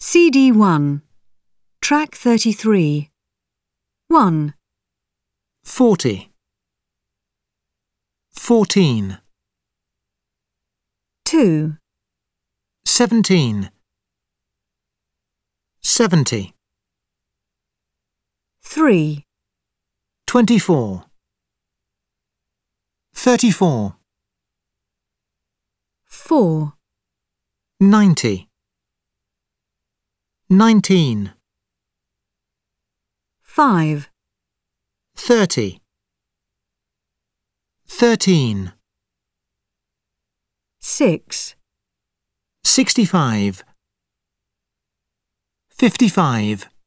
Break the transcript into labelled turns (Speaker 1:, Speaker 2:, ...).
Speaker 1: CD1. Track 33. 1,
Speaker 2: 40, 14,
Speaker 1: 2,
Speaker 2: 17, 70,
Speaker 1: 3,
Speaker 2: 24, 34,
Speaker 1: 4,
Speaker 2: 90, 19,
Speaker 1: 5,
Speaker 2: 30, 13,
Speaker 1: 6,
Speaker 2: 65, 55,